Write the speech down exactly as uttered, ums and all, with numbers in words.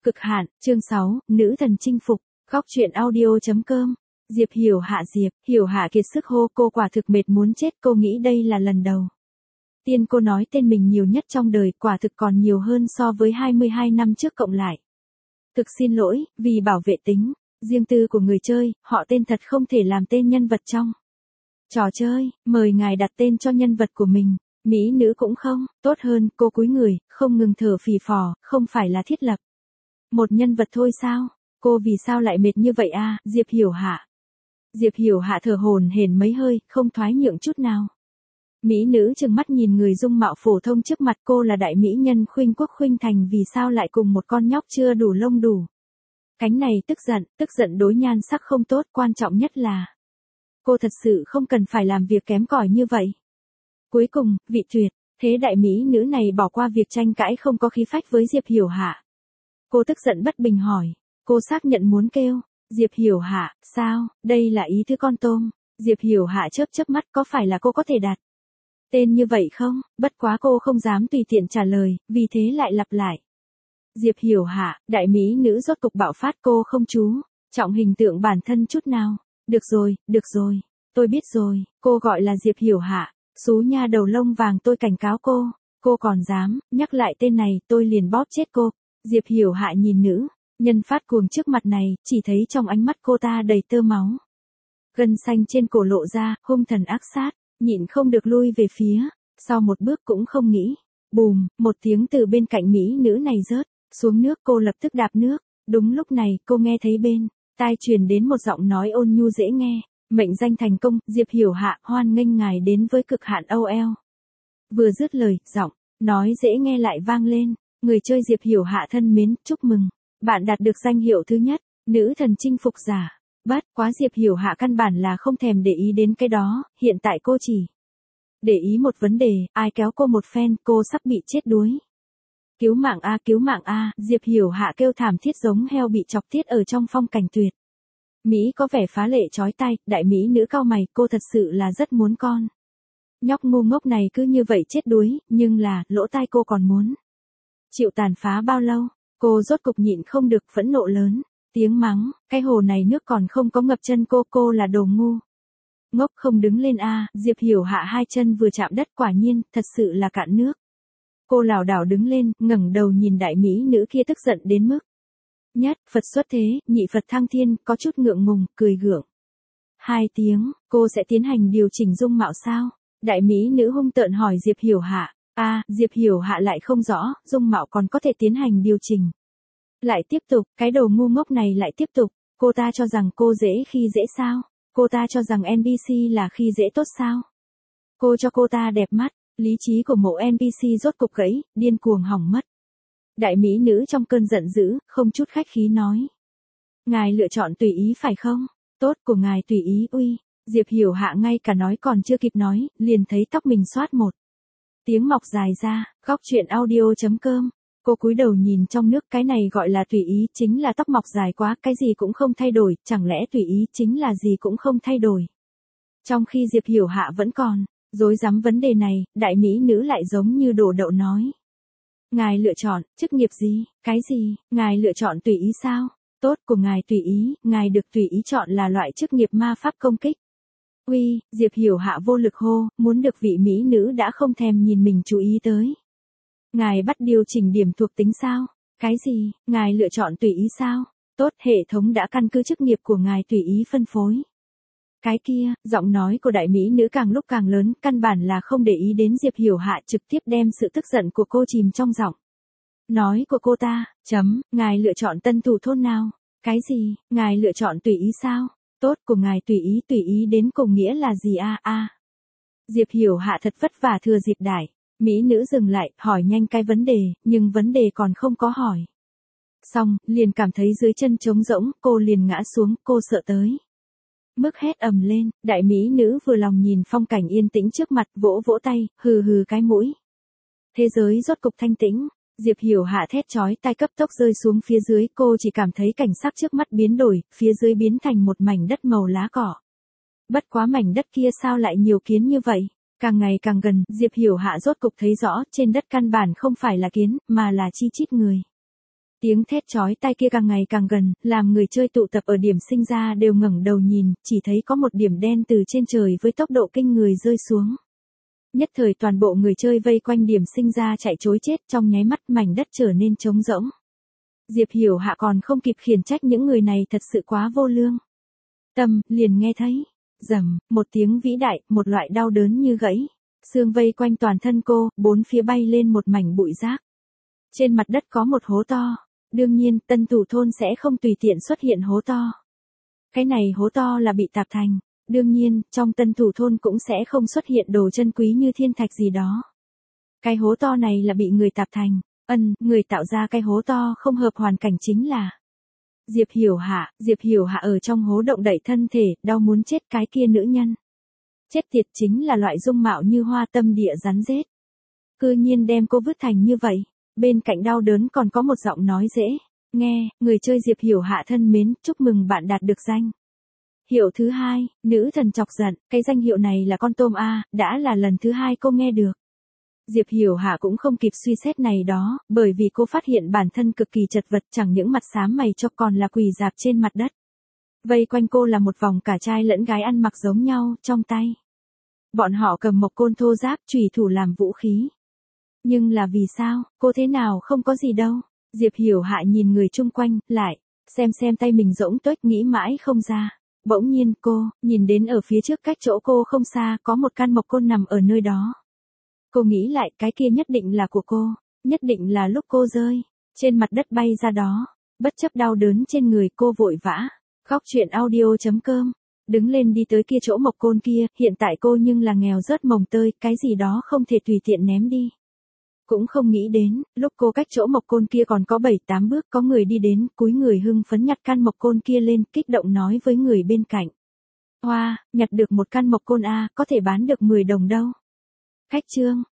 Cực hạn, chương sáu, nữ thần chinh phục, góc truyện audio.com. Diệp Hiểu Hạ Diệp, Hiểu Hạ kiệt sức hô cô quả thực mệt muốn chết, cô nghĩ đây là lần đầu tiên cô nói tên mình nhiều nhất trong đời, quả thực còn nhiều hơn so với hai mươi hai năm trước cộng lại. Thực xin lỗi, vì bảo vệ tính riêng tư của người chơi, họ tên thật không thể làm tên nhân vật trong trò chơi, mời ngài đặt tên cho nhân vật của mình. Mỹ nữ cũng không, tốt hơn, cô cúi người, không ngừng thở phì phò, không phải là thiết lập một nhân vật thôi sao? Cô vì sao lại mệt như vậy a? Diệp Hiểu Hạ. Diệp Hiểu Hạ thở hổn hển mấy hơi, không thoái nhượng chút nào. Mỹ nữ trừng mắt nhìn người dung mạo phổ thông trước mặt, cô là đại mỹ nhân Khuynh Quốc Khuynh Thành, vì sao lại cùng một con nhóc chưa đủ lông đủ cánh này? Tức giận, tức giận đối nhan sắc không tốt, quan trọng nhất là cô thật sự không cần phải làm việc kém cỏi như vậy. Cuối cùng, vị tuyệt thế đại mỹ nữ này bỏ qua việc tranh cãi không có khí phách với Diệp Hiểu Hạ. Cô tức giận bất bình hỏi, cô xác nhận muốn kêu Diệp Hiểu Hạ, sao, đây là ý thứ con tôm? Diệp Hiểu Hạ chớp chớp mắt, có phải là cô có thể đặt tên như vậy không? Bất quá cô không dám tùy tiện trả lời, vì thế lại lặp lại. Diệp Hiểu Hạ, đại mỹ nữ rốt cục bạo phát, cô không chú trọng hình tượng bản thân chút nào. Được rồi, được rồi, tôi biết rồi, cô gọi là Diệp Hiểu Hạ, xú nha đầu lông vàng, tôi cảnh cáo cô, cô còn dám nhắc lại tên này, tôi liền bóp chết cô. Diệp Hiểu Hạ nhìn nữ nhân phát cuồng trước mặt này, chỉ thấy trong ánh mắt cô ta đầy tơ máu. Gân xanh trên cổ lộ ra, hung thần ác sát, nhịn không được lui về phía sau một bước cũng không nghĩ. Bùm, một tiếng từ bên cạnh mỹ nữ này rớt xuống nước, cô lập tức đạp nước. Đúng lúc này, cô nghe thấy bên tai truyền đến một giọng nói ôn nhu dễ nghe. Mệnh danh thành công, Diệp Hiểu Hạ, hoan nghênh ngài đến với Cực Hạn âu eo. Vừa dứt lời, giọng nói dễ nghe lại vang lên. Người chơi Diệp Hiểu Hạ thân mến, chúc mừng, bạn đạt được danh hiệu thứ nhất, nữ thần chinh phục giả. Bất quá Diệp Hiểu Hạ căn bản là không thèm để ý đến cái đó, hiện tại cô chỉ để ý một vấn đề, ai kéo cô một phen, cô sắp bị chết đuối. Cứu mạng a, cứu mạng a, Diệp Hiểu Hạ kêu thảm thiết giống heo bị chọc tiết ở trong phong cảnh tuyệt Mỹ có vẻ phá lệ chói tai, đại mỹ nữ cau mày, cô thật sự là rất muốn con nhóc ngu ngốc này cứ như vậy chết đuối, nhưng là, lỗ tai cô còn muốn chịu tàn phá bao lâu? Cô rốt cục nhịn không được, phẫn nộ lớn tiếng mắng, cái hồ này nước còn không có ngập chân cô, cô là đồ ngu ngốc không đứng lên a. Diệp Hiểu Hạ hai chân vừa chạm đất, quả nhiên, thật sự là cạn nước. Cô lảo đảo đứng lên, ngẩng đầu nhìn đại mỹ nữ kia tức giận đến mức nhất Phật xuất thế, nhị Phật thăng thiên, có chút ngượng ngùng, cười gượng hai tiếng. Cô sẽ tiến hành điều chỉnh dung mạo sao? Đại mỹ nữ hung tợn hỏi Diệp Hiểu Hạ. A, à, Diệp Hiểu Hạ lại không rõ, dung mạo còn có thể tiến hành điều chỉnh. Lại tiếp tục, cái đầu ngu ngốc này lại tiếp tục, cô ta cho rằng cô dễ khi dễ sao? Cô ta cho rằng en pê xê là khi dễ tốt sao? Cô cho cô ta đẹp mắt, lý trí của mộ en pê xê rốt cục gãy, điên cuồng hỏng mất. Đại mỹ nữ trong cơn giận dữ, không chút khách khí nói. Ngài lựa chọn tùy ý phải không? Tốt của ngài tùy ý, uy. Diệp Hiểu Hạ ngay cả nói còn chưa kịp nói, liền thấy tóc mình xoát một tiếng mọc dài ra. Góc truyện audio.com. Cô cúi đầu nhìn trong nước, cái này gọi là tùy ý, chính là tóc mọc dài quá, cái gì cũng không thay đổi, chẳng lẽ tùy ý chính là gì cũng không thay đổi? Trong khi Diệp Hiểu Hạ vẫn còn rối rắm vấn đề này, đại mỹ nữ lại giống như đổ đậu nói. Ngài lựa chọn chức nghiệp gì? Cái gì? Ngài lựa chọn tùy ý sao? Tốt của ngài tùy ý, ngài được tùy ý chọn là loại chức nghiệp ma pháp công kích. Uy, Diệp Hiểu Hạ vô lực hô, muốn được vị mỹ nữ đã không thèm nhìn mình chú ý tới. Ngài bắt điều chỉnh điểm thuộc tính sao? Cái gì? Ngài lựa chọn tùy ý sao? Tốt, hệ thống đã căn cứ chức nghiệp của ngài tùy ý phân phối. Cái kia, giọng nói của đại mỹ nữ càng lúc càng lớn, căn bản là không để ý đến Diệp Hiểu Hạ, trực tiếp đem sự tức giận của cô chìm trong giọng nói của cô ta. Chấm, ngài lựa chọn tân thủ thôn nào? Cái gì? Ngài lựa chọn tùy ý sao? Tốt của ngài tùy ý, tùy ý đến cùng nghĩa là gì a a? À? Diệp Hiểu Hạ thật vất vả thừa dịp đại mỹ nữ dừng lại, hỏi nhanh cái vấn đề, nhưng vấn đề còn không có hỏi xong, liền cảm thấy dưới chân trống rỗng, cô liền ngã xuống, cô sợ tới mức hét ầm lên. Đại mỹ nữ vừa lòng nhìn phong cảnh yên tĩnh trước mặt, vỗ vỗ tay, hừ hừ cái mũi. Thế giới rốt cục thanh tĩnh. Diệp Hiểu Hạ thét chói tai cấp tốc rơi xuống phía dưới, cô chỉ cảm thấy cảnh sắc trước mắt biến đổi, phía dưới biến thành một mảnh đất màu lá cỏ. Bất quá mảnh đất kia sao lại nhiều kiến như vậy? Càng ngày càng gần, Diệp Hiểu Hạ rốt cục thấy rõ, trên đất căn bản không phải là kiến, mà là chi chít người. Tiếng thét chói tai kia càng ngày càng gần, làm người chơi tụ tập ở điểm sinh ra đều ngẩng đầu nhìn, chỉ thấy có một điểm đen từ trên trời với tốc độ kinh người rơi xuống. Nhất thời toàn bộ người chơi vây quanh điểm sinh ra chạy trối chết, trong nháy mắt mảnh đất trở nên trống rỗng. Diệp Hiểu Hạ còn không kịp khiển trách những người này thật sự quá vô lương. Tâm, liền nghe thấy, rầm, một tiếng vĩ đại, một loại đau đớn như gãy. Xương vây quanh toàn thân cô, bốn phía bay lên một mảnh bụi rác. Trên mặt đất có một hố to. Đương nhiên, tân thủ thôn sẽ không tùy tiện xuất hiện hố to. Cái này hố to là bị tạp thành. Đương nhiên, trong tân thủ thôn cũng sẽ không xuất hiện đồ chân quý như thiên thạch gì đó. Cái hố to này là bị người tạp thành. Ân, người tạo ra cái hố to không hợp hoàn cảnh chính là Diệp Hiểu Hạ. Diệp Hiểu Hạ ở trong hố động đậy thân thể, đau muốn chết cái kia nữ nhân. Chết tiệt, chính là loại dung mạo như hoa tâm địa rắn rết. Cư nhiên đem cô vứt thành như vậy. Bên cạnh đau đớn còn có một giọng nói dễ nghe, người chơi Diệp Hiểu Hạ thân mến, chúc mừng bạn đạt được danh hiệu thứ hai, nữ thần chọc giận. Cái danh hiệu này là con tôm a, đã là lần thứ hai cô nghe được. Diệp Hiểu Hạ cũng không kịp suy xét này đó, bởi vì cô phát hiện bản thân cực kỳ chật vật, chẳng những mặt xám mày cho còn là quỳ dạp trên mặt đất. Vây quanh cô là một vòng cả trai lẫn gái ăn mặc giống nhau, trong tay bọn họ cầm mộc côn thô giáp, chùy thủ làm vũ khí. Nhưng là vì sao, cô thế nào không có gì đâu. Diệp Hiểu Hạ nhìn người chung quanh, lại xem xem tay mình rỗng tuếch, nghĩ mãi không ra. Bỗng nhiên cô nhìn đến ở phía trước cách chỗ cô không xa có một căn mộc côn nằm ở nơi đó. Cô nghĩ lại, cái kia nhất định là của cô, nhất định là lúc cô rơi trên mặt đất bay ra đó. Bất chấp đau đớn trên người, cô vội vã khóc chuyện audio chấm com đứng lên đi tới kia chỗ mộc côn kia. Hiện tại cô nhưng là nghèo rớt mồng tơi, cái gì đó không thể tùy tiện ném đi. Cũng không nghĩ đến, lúc cô cách chỗ mộc côn kia còn có bảy tám bước, có người đi đến, cúi người hưng phấn nhặt căn mộc côn kia lên, kích động nói với người bên cạnh. Hoa, wow, nhặt được một căn mộc côn a, có thể bán được mười đồng đâu. Khách trương,